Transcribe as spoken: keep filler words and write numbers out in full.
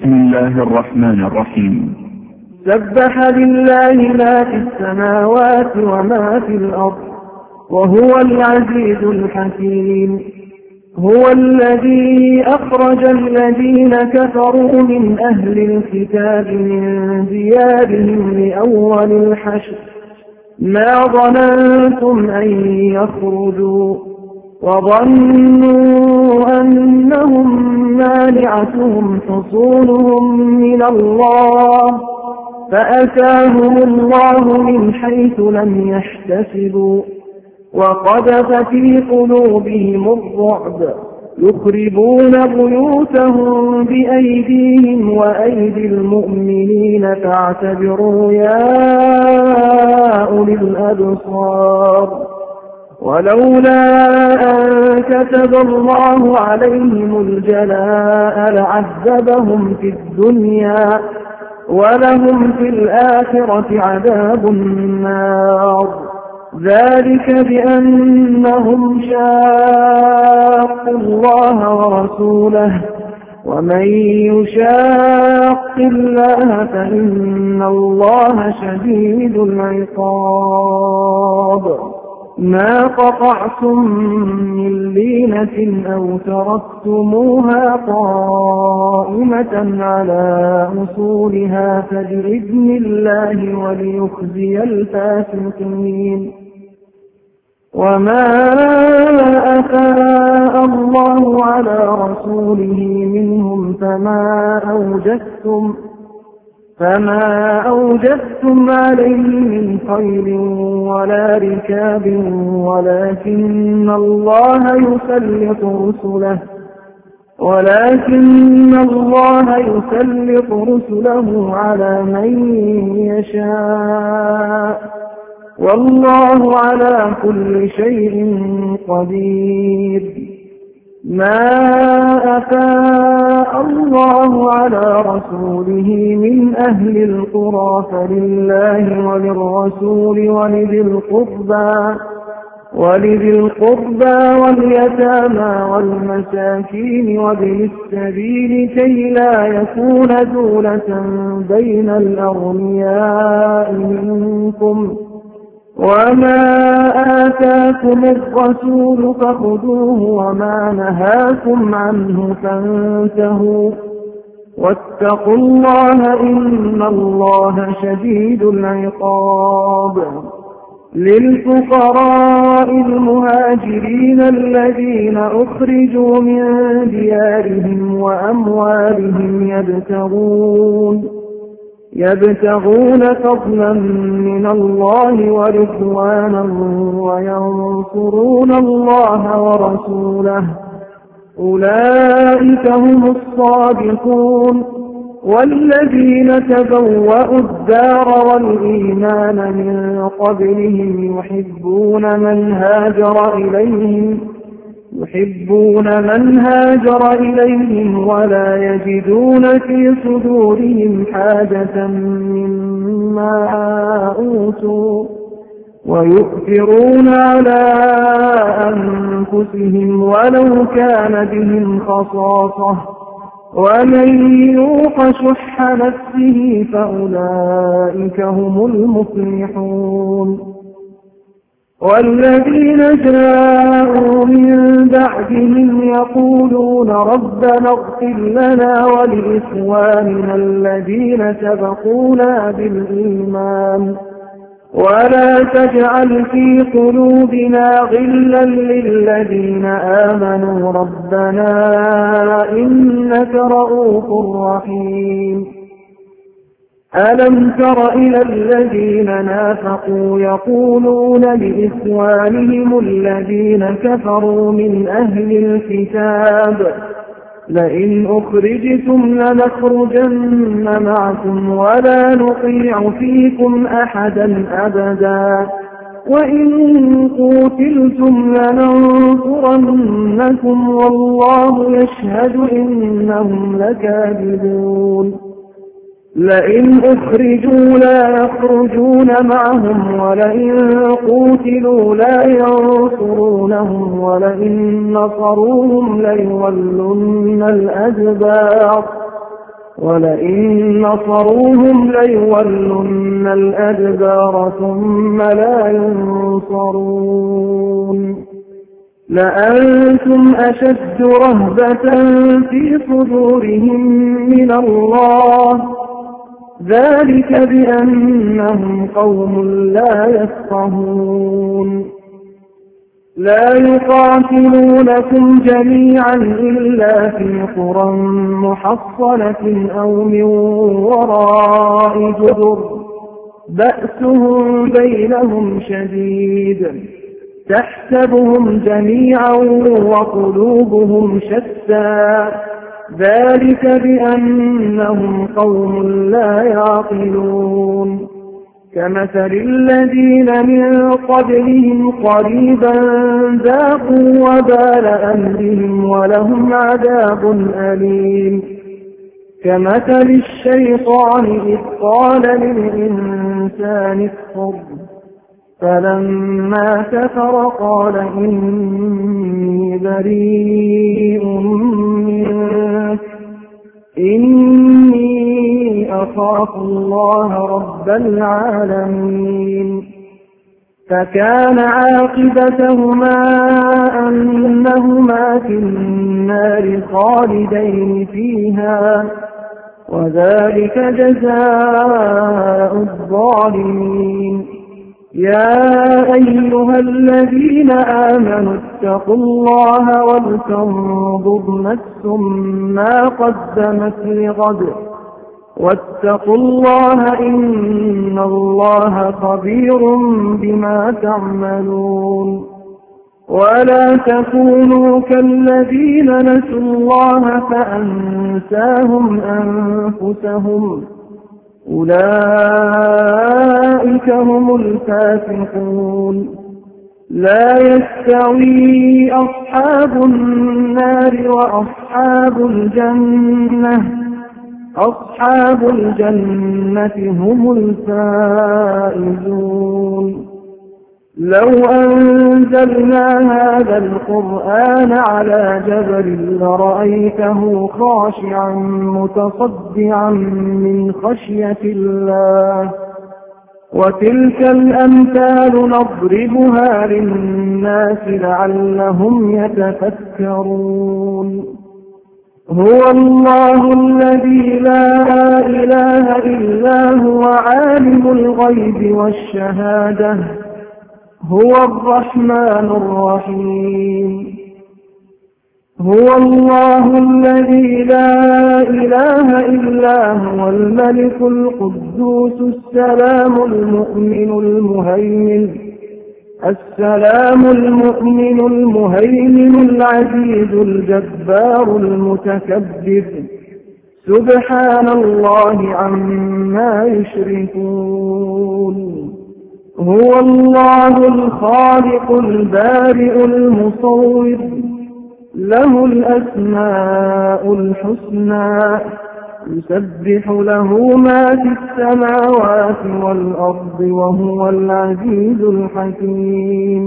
بسم الله الرحمن الرحيم. سبح لله ما في السماوات وما في الأرض وهو العزيز الحكيم. هو الذي أخرج الذين كفروا من أهل الكتاب من ديارهم لأول الحشر ما ظننتم أن يخرجوا وظنوا أنهم مانعتهم حصونهم من الله فأتاهم الله من حيث لم يحتسبوا وقذف في قلوبهم الرعب يخربون بيوتهم بأيديهم وأيدي المؤمنين فاعتبروا يا أولي الأبصار. ولولا أن كتب الله عليهم الجلاء لعذبهم في الدنيا ولهم في الآخرة عذاب النار. ذلك بأنهم شاقوا الله ورسوله ومن يشاق الله فإن الله شديد العقاب. ما قطعتم من لينة أو تركتموها قائمة على أصولها فبإذن الله وليخزي الفاسقين. وما أفاء الله على رسوله منهم فما أوجدتم فما أوجدتم عليه من خيل ولا ركاب ولكن الله يسلط رسله ولكن الله يسلط رسله على من يشاء والله على كل شيء قدير. ما أفاء الله على رسوله من أهل القرى فلله وللرسول ولذي القربى ولذي القربى واليتامى والمساكين وابن السبيل كي لا يكون دولة بين الأغنياء منكم. وما آتاكم الرسول فخذوه وما نهاكم عنه فانتهوا واتقوا الله إن الله شديد العقاب. للفقراء المهاجرين الذين أخرجوا من ديارهم وأموالهم يبتغون يبتغون فضلا من الله ورضوانا وينصرون الله ورسوله أولئك هم الصادقون. والذين تبوأوا الدار والإيمان من قبلهم يحبون من هاجر إليهم يحبون من هاجر إليهم ولا يجدون في صدورهم حاجة مما أوتوا ويؤثرون على أنفسهم ولو كان بهم خصاصة ومن يوق شح نفسه فأولئك هم المفلحون. والذين جاءوا من بعدهم يقولون ربنا اغفر لنا ولإخواننا الذين سبقونا بالإيمان ولا تجعل في قلوبنا غلا للذين آمنوا ربنا إنك رؤوف رحيم. ألم تر إلى الذين نافقوا يقولون لإخوانهم الذين كفروا من أهل الكتاب لئن أخرجتم لنخرجن معكم ولا نطيع فيكم أحدا أبدا وإن قوتلتم لننصرنكم والله يشهد إنهم لكاذبون. لئن أخرجوا لا يخرجون معهم ولئن قوتلوا لا ينصرونهم ولئن نصروهم ليولن الأدبار ولئن نصروهم ليولن الأدبار ثم لا ينصرون لأنتم أشد رهبة في صدورهم من الله ذلك بأنهم قوم لا يفقهون لا يقاتلونكم جميعا إلا في قرى محصنة أو من وراء جدر بأسهم بينهم شديد تحسبهم جميعا وقلوبهم شتى ذلك بأنهم قوم لا يعقلون كمثل الذين من قبلهم قريبا ذاقوا وبال أمرهم ولهم عذاب أليم كمثل الشيطان إذ قال للإنسان اكفر فلما كفر قال إني بريء منك إني أخاف الله رب العالمين فكان عاقبتهما أنهما في النار خالدين فيها وذلك جزاء الظالمين يا أيها الذين آمنوا اتقوا الله ولتنظر نفس ما قدمت لغد واتقوا الله إن الله خبير بما تعملون ولا تكونوا كالذين نسوا الله فأنساهم أنفسهم أولئك هم الفاسقون لا يستوي أصحاب النار وأصحاب الجنة أصحاب الجنة هم الفائزون لو أنزلنا هذا القرآن على جبل لرأيته خاشعا متصدعا من خشية الله وتلك الأمثال نضربها للناس لعلهم يتفكرون هو الله الذي لا إله إلا هو عالم الغيب والشهادة هو الرحمن الرحيم هو الله الذي لا إله إلا هو الملك القدوس السلام المؤمن المهيمن السلام المؤمن المهيمن العزيز الجبار المتكبر سبحان الله عما يشركون هو الله الخالق البارئ المصور له الأسماء الحسنى يسبح له ما في السماوات والأرض وهو العزيز الحكيم